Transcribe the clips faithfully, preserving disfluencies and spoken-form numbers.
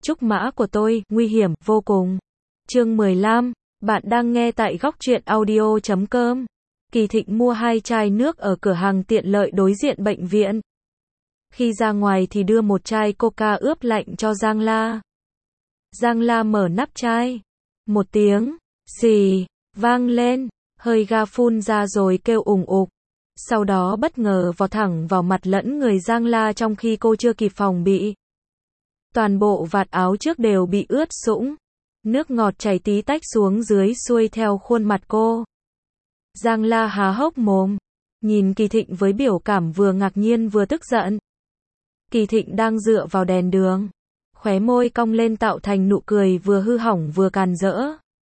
Trúc mã của tôi, nguy hiểm, vô cùng. Chương mười lăm, bạn đang nghe tại góc truyện audio chấm com. Kỳ Thịnh mua hai chai nước ở cửa hàng tiện lợi đối diện bệnh viện. Khi ra ngoài thì đưa một chai coca ướp lạnh cho Giang La. Giang La mở nắp chai. Một tiếng, xì, vang lên, hơi ga phun ra rồi kêu ùng ục. Sau đó bất ngờ vọt thẳng vào mặt lẫn người Giang La trong khi cô chưa kịp phòng bị. Toàn bộ vạt áo trước đều bị ướt sũng. Nước ngọt chảy tí tách xuống dưới xuôi theo khuôn mặt cô. Giang La há hốc mồm, nhìn Kỳ Thịnh với biểu cảm vừa ngạc nhiên vừa tức giận. Kỳ Thịnh đang dựa vào đèn đường, khóe môi cong lên tạo thành nụ cười vừa hư hỏng vừa càn rỡ.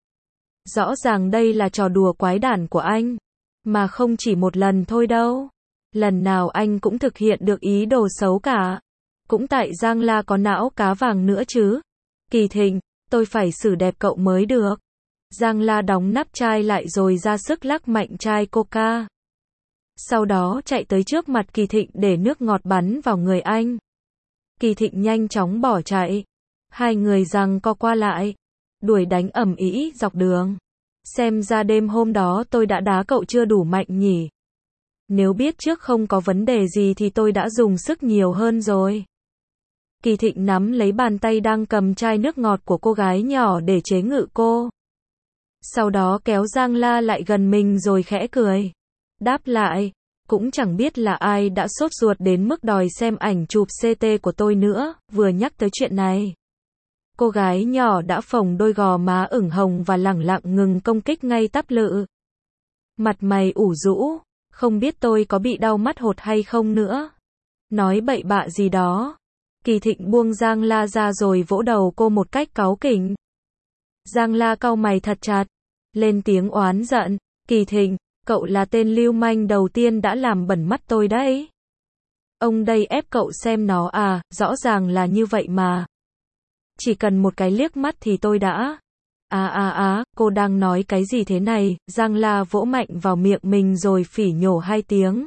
Rõ ràng đây là trò đùa quái đản của anh, mà không chỉ một lần thôi đâu. Lần nào anh cũng thực hiện được ý đồ xấu cả. Cũng tại Giang La có não cá vàng nữa chứ. Kỳ Thịnh, tôi phải xử đẹp cậu mới được. Giang La đóng nắp chai lại rồi ra sức lắc mạnh chai coca. Sau đó chạy tới trước mặt Kỳ Thịnh để nước ngọt bắn vào người anh. Kỳ Thịnh nhanh chóng bỏ chạy. Hai người giằng co qua lại, đuổi đánh ầm ĩ dọc đường. Xem ra đêm hôm đó tôi đã đá cậu chưa đủ mạnh nhỉ. Nếu biết trước không có vấn đề gì thì tôi đã dùng sức nhiều hơn rồi. Kỳ Thịnh nắm lấy bàn tay đang cầm chai nước ngọt của cô gái nhỏ để chế ngự cô. Sau đó kéo Giang La lại gần mình rồi khẽ cười. Đáp lại, cũng chẳng biết là ai đã sốt ruột đến mức đòi xem ảnh chụp xê tê của tôi nữa, vừa nhắc tới chuyện này. Cô gái nhỏ đã phồng đôi gò má ửng hồng và lẳng lặng ngừng công kích ngay tắp lự. Mặt mày ủ rũ, không biết tôi có bị đau mắt hột hay không nữa. Nói bậy bạ gì đó. Kỳ Thịnh buông Giang La ra rồi vỗ đầu cô một cách cáu kỉnh. Giang La cau mày thật chặt, lên tiếng oán giận. Kỳ Thịnh, cậu là tên lưu manh đầu tiên đã làm bẩn mắt tôi đấy. Ông đây ép cậu xem nó à, rõ ràng là như vậy mà. Chỉ cần một cái liếc mắt thì tôi đã... À à à, cô đang nói cái gì thế này? Giang La vỗ mạnh vào miệng mình rồi phỉ nhổ hai tiếng.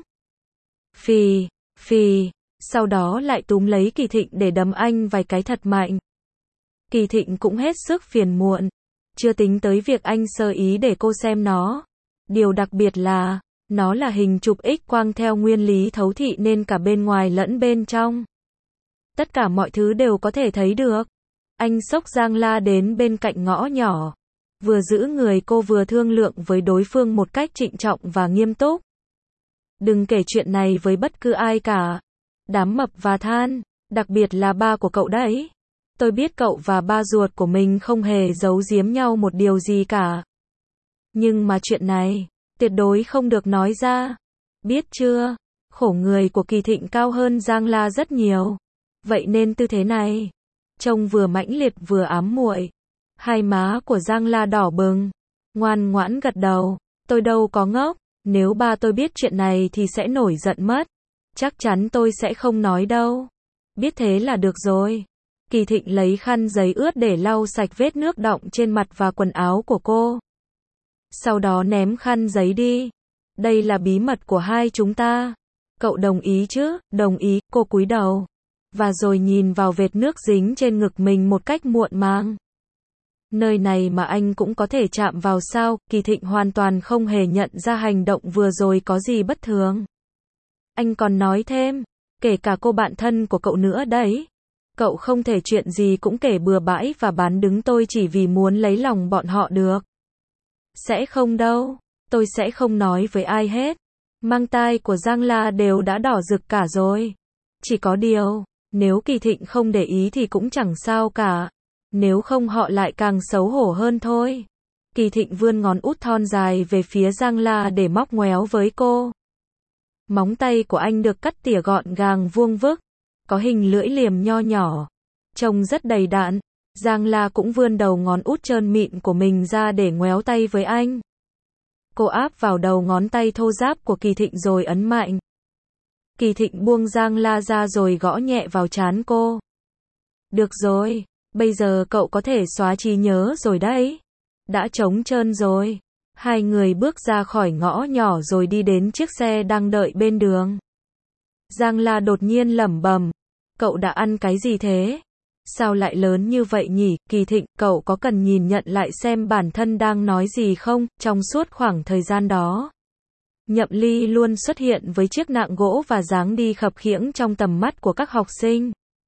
Phì, phì, sau đó lại túm lấy Kỳ Thịnh để đấm anh vài cái thật mạnh. Kỳ Thịnh cũng hết sức phiền muộn. Chưa tính tới việc anh sơ ý để cô xem nó. Điều đặc biệt là, nó là hình chụp X quang theo nguyên lý thấu thị nên cả bên ngoài lẫn bên trong. Tất cả mọi thứ đều có thể thấy được. Anh xốc Giang La đến bên cạnh ngõ nhỏ. Vừa giữ người cô vừa thương lượng với đối phương một cách trịnh trọng và nghiêm túc. Đừng kể chuyện này với bất cứ ai cả. Đám mập và than, đặc biệt là ba của cậu đấy. Tôi biết cậu và ba ruột của mình không hề giấu giếm nhau một điều gì cả. Nhưng mà chuyện này, tuyệt đối không được nói ra. Biết chưa? Khổ người của Kỳ Thịnh cao hơn Giang La rất nhiều. Vậy nên tư thế này, trông vừa mãnh liệt vừa ám muội. Hai má của Giang La đỏ bừng, ngoan ngoãn gật đầu. Tôi đâu có ngốc, nếu ba tôi biết chuyện này thì sẽ nổi giận mất. Chắc chắn tôi sẽ không nói đâu. Biết thế là được rồi. Kỳ Thịnh lấy khăn giấy ướt để lau sạch vết nước đọng trên mặt và quần áo của cô. Sau đó ném khăn giấy đi. Đây là bí mật của hai chúng ta. Cậu đồng ý chứ? Đồng ý, cô cúi đầu. Và rồi nhìn vào vệt nước dính trên ngực mình một cách muộn màng. Nơi này mà anh cũng có thể chạm vào sao? Kỳ Thịnh hoàn toàn không hề nhận ra hành động vừa rồi có gì bất thường. Anh còn nói thêm, kể cả cô bạn thân của cậu nữa đấy. Cậu không thể chuyện gì cũng kể bừa bãi và bán đứng tôi chỉ vì muốn lấy lòng bọn họ được. Sẽ không đâu, tôi sẽ không nói với ai hết. Mang tai của Giang La đều đã đỏ rực cả rồi. Chỉ có điều, nếu Kỳ Thịnh không để ý thì cũng chẳng sao cả. Nếu không họ lại càng xấu hổ hơn thôi. Kỳ Thịnh vươn ngón út thon dài về phía Giang La để móc ngoéo với cô. Móng tay của anh được cắt tỉa gọn gàng vuông vức, có hình lưỡi liềm nho nhỏ, trông rất đầy đặn. Giang La cũng vươn đầu ngón út trơn mịn của mình ra để ngoéo tay với anh. Cô áp vào đầu ngón tay thô ráp của Kỳ Thịnh rồi ấn mạnh. Kỳ Thịnh buông Giang La ra rồi gõ nhẹ vào trán cô. Được rồi, bây giờ cậu có thể xóa trí nhớ rồi đấy. Đã trống trơn rồi. Hai người bước ra khỏi ngõ nhỏ rồi đi đến chiếc xe đang đợi bên đường. Giang La đột nhiên lẩm bẩm, cậu đã ăn cái gì thế? Sao lại lớn như vậy nhỉ, Kỳ Thịnh, cậu có cần nhìn nhận lại xem bản thân đang nói gì không? Trong suốt khoảng thời gian đó, Nhậm Ly luôn xuất hiện với chiếc nạng gỗ và dáng đi khập khiễng trong tầm mắt của các học sinh.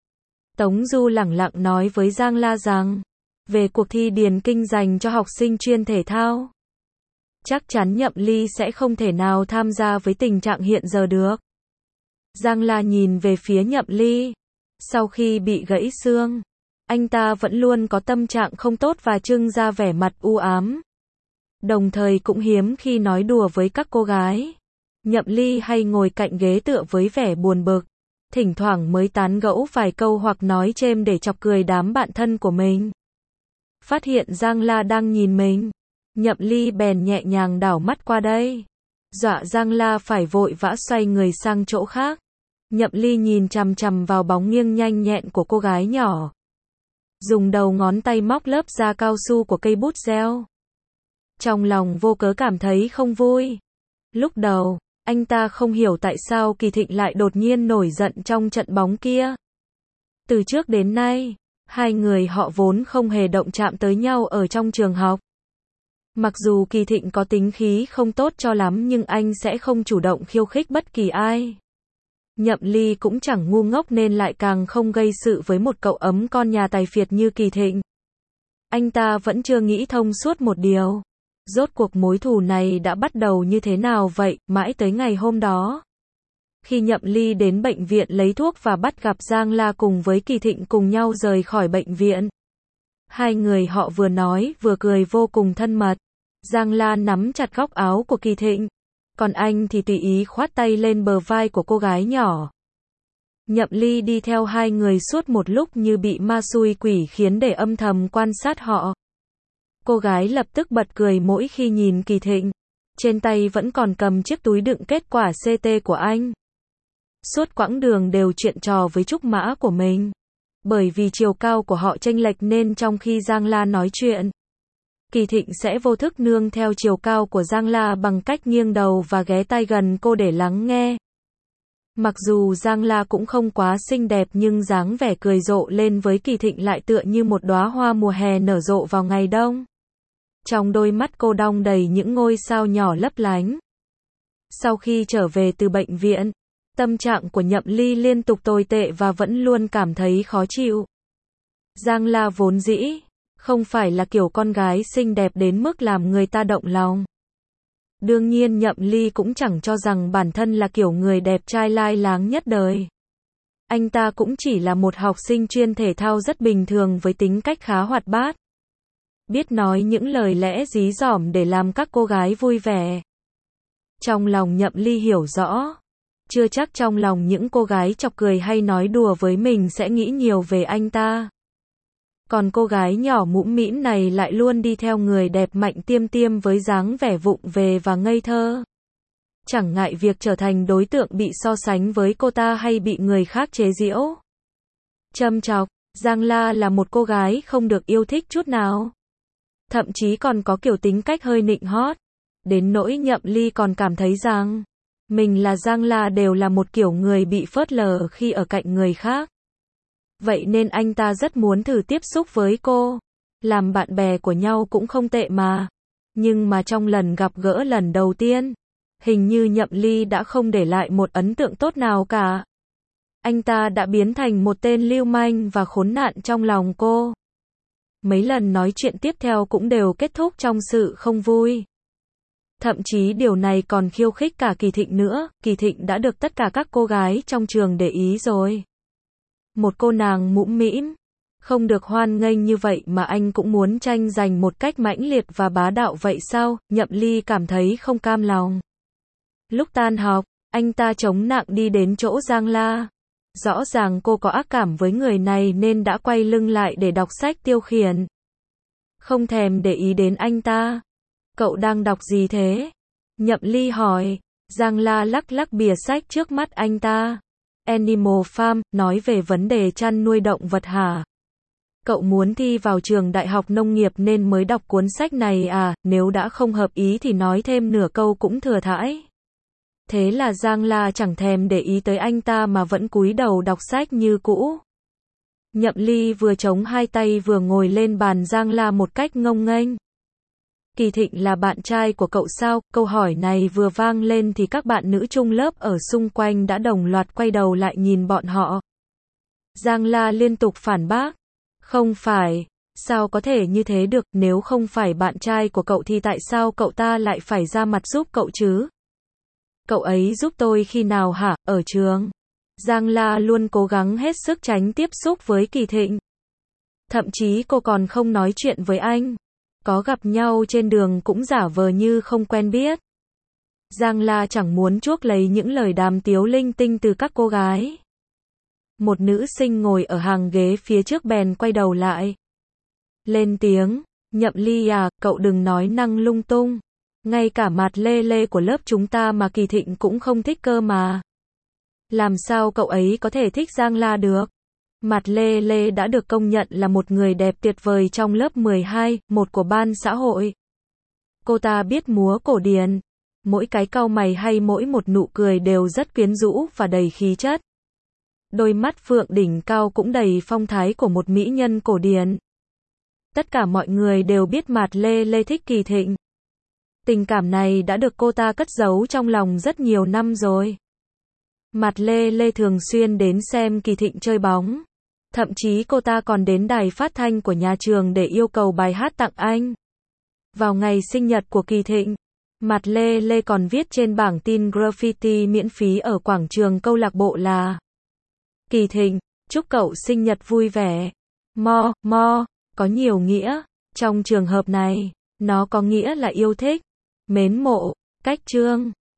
Tống Du lẳng lặng nói với Giang La rằng, về cuộc thi điền kinh dành cho học sinh chuyên thể thao, chắc chắn Nhậm Ly sẽ không thể nào tham gia với tình trạng hiện giờ được. Giang La nhìn về phía Nhậm Ly. Sau khi bị gãy xương, anh ta vẫn luôn có tâm trạng không tốt và trưng ra vẻ mặt u ám. Đồng thời cũng hiếm khi nói đùa với các cô gái. Nhậm Ly hay ngồi cạnh ghế tựa với vẻ buồn bực, thỉnh thoảng mới tán gẫu vài câu hoặc nói chêm để chọc cười đám bạn thân của mình. Phát hiện Giang La đang nhìn mình, Nhậm Ly bèn nhẹ nhàng đảo mắt qua đây, dọa Giang La phải vội vã xoay người sang chỗ khác. Nhậm Ly nhìn chằm chằm vào bóng nghiêng nhanh nhẹn của cô gái nhỏ, dùng đầu ngón tay móc lớp da cao su của cây bút gel. Trong lòng vô cớ cảm thấy không vui. Lúc đầu, anh ta không hiểu tại sao Kỳ Thịnh lại đột nhiên nổi giận trong trận bóng kia. Từ trước đến nay, hai người họ vốn không hề động chạm tới nhau ở trong trường học. Mặc dù Kỳ Thịnh có tính khí không tốt cho lắm nhưng anh sẽ không chủ động khiêu khích bất kỳ ai. Nhậm Ly cũng chẳng ngu ngốc nên lại càng không gây sự với một cậu ấm con nhà tài phiệt như Kỳ Thịnh. Anh ta vẫn chưa nghĩ thông suốt một điều. Rốt cuộc mối thù này đã bắt đầu như thế nào vậy, mãi tới ngày hôm đó. Khi Nhậm Ly đến bệnh viện lấy thuốc và bắt gặp Giang La cùng với Kỳ Thịnh cùng nhau rời khỏi bệnh viện. Hai người họ vừa nói vừa cười vô cùng thân mật. Giang La nắm chặt góc áo của Kỳ Thịnh, còn anh thì tùy ý khoát tay lên bờ vai của cô gái nhỏ. Nhậm Ly đi theo hai người suốt một lúc như bị ma xui quỷ khiến để âm thầm quan sát họ. Cô gái lập tức bật cười mỗi khi nhìn Kỳ Thịnh. Trên tay vẫn còn cầm chiếc túi đựng kết quả xê tê của anh. Suốt quãng đường đều chuyện trò với trúc mã của mình. Bởi vì chiều cao của họ chênh lệch nên trong khi Giang La nói chuyện, Kỳ Thịnh sẽ vô thức nương theo chiều cao của Giang La bằng cách nghiêng đầu và ghé tai gần cô để lắng nghe. Mặc dù Giang La cũng không quá xinh đẹp nhưng dáng vẻ cười rộ lên với Kỳ Thịnh lại tựa như một đóa hoa mùa hè nở rộ vào ngày đông. Trong đôi mắt cô đong đầy những ngôi sao nhỏ lấp lánh. Sau khi trở về từ bệnh viện, tâm trạng của Nhậm Ly liên tục tồi tệ và vẫn luôn cảm thấy khó chịu. Giang La vốn dĩ không phải là kiểu con gái xinh đẹp đến mức làm người ta động lòng. Đương nhiên Nhậm Ly cũng chẳng cho rằng bản thân là kiểu người đẹp trai lai láng nhất đời. Anh ta cũng chỉ là một học sinh chuyên thể thao rất bình thường với tính cách khá hoạt bát. Biết nói những lời lẽ dí dỏm để làm các cô gái vui vẻ. Trong lòng Nhậm Ly hiểu rõ, chưa chắc trong lòng những cô gái chọc cười hay nói đùa với mình sẽ nghĩ nhiều về anh ta. Còn cô gái nhỏ mũm mĩm này lại luôn đi theo người đẹp mạnh tiêm tiêm với dáng vẻ vụng về và ngây thơ. Chẳng ngại việc trở thành đối tượng bị so sánh với cô ta hay bị người khác chế giễu. Châm chọc, Giang La là một cô gái không được yêu thích chút nào. Thậm chí còn có kiểu tính cách hơi nịnh hót. Đến nỗi Nhậm Ly còn cảm thấy rằng mình là Giang La đều là một kiểu người bị phớt lờ khi ở cạnh người khác. Vậy nên anh ta rất muốn thử tiếp xúc với cô. Làm bạn bè của nhau cũng không tệ mà. Nhưng mà trong lần gặp gỡ lần đầu tiên, hình như Nhậm Ly đã không để lại một ấn tượng tốt nào cả. Anh ta đã biến thành một tên lưu manh và khốn nạn trong lòng cô. Mấy lần nói chuyện tiếp theo cũng đều kết thúc trong sự không vui. Thậm chí điều này còn khiêu khích cả Kỳ Thịnh nữa. Kỳ Thịnh đã được tất cả các cô gái trong trường để ý rồi. Một cô nàng mũm mĩm, không được hoan nghênh như vậy mà anh cũng muốn tranh giành một cách mãnh liệt và bá đạo vậy sao? Nhậm Ly cảm thấy không cam lòng. Lúc tan học, anh ta chống nặng đi đến chỗ Giang La. Rõ ràng cô có ác cảm với người này nên đã quay lưng lại để đọc sách tiêu khiển. Không thèm để ý đến anh ta. Cậu đang đọc gì thế? Nhậm Ly hỏi. Giang La lắc lắc bìa sách trước mắt anh ta. Animal Farm, nói về vấn đề chăn nuôi động vật hả? Cậu muốn thi vào trường đại học nông nghiệp nên mới đọc cuốn sách này à? Nếu đã không hợp ý thì nói thêm nửa câu cũng thừa thãi. Thế là Giang La chẳng thèm để ý tới anh ta mà vẫn cúi đầu đọc sách như cũ. Nhậm Ly vừa chống hai tay vừa ngồi lên bàn Giang La một cách ngông nghênh. Kỳ Thịnh là bạn trai của cậu sao? Câu hỏi này vừa vang lên thì các bạn nữ chung lớp ở xung quanh đã đồng loạt quay đầu lại nhìn bọn họ. Giang La liên tục phản bác. Không phải, sao có thể như thế được, nếu không phải bạn trai của cậu thì tại sao cậu ta lại phải ra mặt giúp cậu chứ? Cậu ấy giúp tôi khi nào hả, ở trường? Giang La luôn cố gắng hết sức tránh tiếp xúc với Kỳ Thịnh. Thậm chí cô còn không nói chuyện với anh. Có gặp nhau trên đường cũng giả vờ như không quen biết. Giang La chẳng muốn chuốc lấy những lời đàm tiếu linh tinh từ các cô gái. Một nữ sinh ngồi ở hàng ghế phía trước bèn quay đầu lại. Lên tiếng, Nhậm Ly à, cậu đừng nói năng lung tung. Ngay cả Mạt Lê Lê của lớp chúng ta mà Kỳ Thịnh cũng không thích cơ mà. Làm sao cậu ấy có thể thích Giang La được? Mạt Lê Lê đã được công nhận là một người đẹp tuyệt vời trong lớp mười hai, một của ban xã hội. Cô ta biết múa cổ điển. Mỗi cái cau mày hay mỗi một nụ cười đều rất quyến rũ và đầy khí chất. Đôi mắt phượng đỉnh cao cũng đầy phong thái của một mỹ nhân cổ điển. Tất cả mọi người đều biết Mạt Lê Lê thích Kỳ Thịnh. Tình cảm này đã được cô ta cất giấu trong lòng rất nhiều năm rồi. Mạt Lê Lê thường xuyên đến xem Kỳ Thịnh chơi bóng. Thậm chí cô ta còn đến đài phát thanh của nhà trường để yêu cầu bài hát tặng anh. Vào ngày sinh nhật của Kỳ Thịnh, Mạt Lê Lê còn viết trên bảng tin graffiti miễn phí ở quảng trường câu lạc bộ là: Kỳ Thịnh, chúc cậu sinh nhật vui vẻ. Mo, mo, có nhiều nghĩa. Trong trường hợp này, nó có nghĩa là yêu thích, mến mộ, cách trương.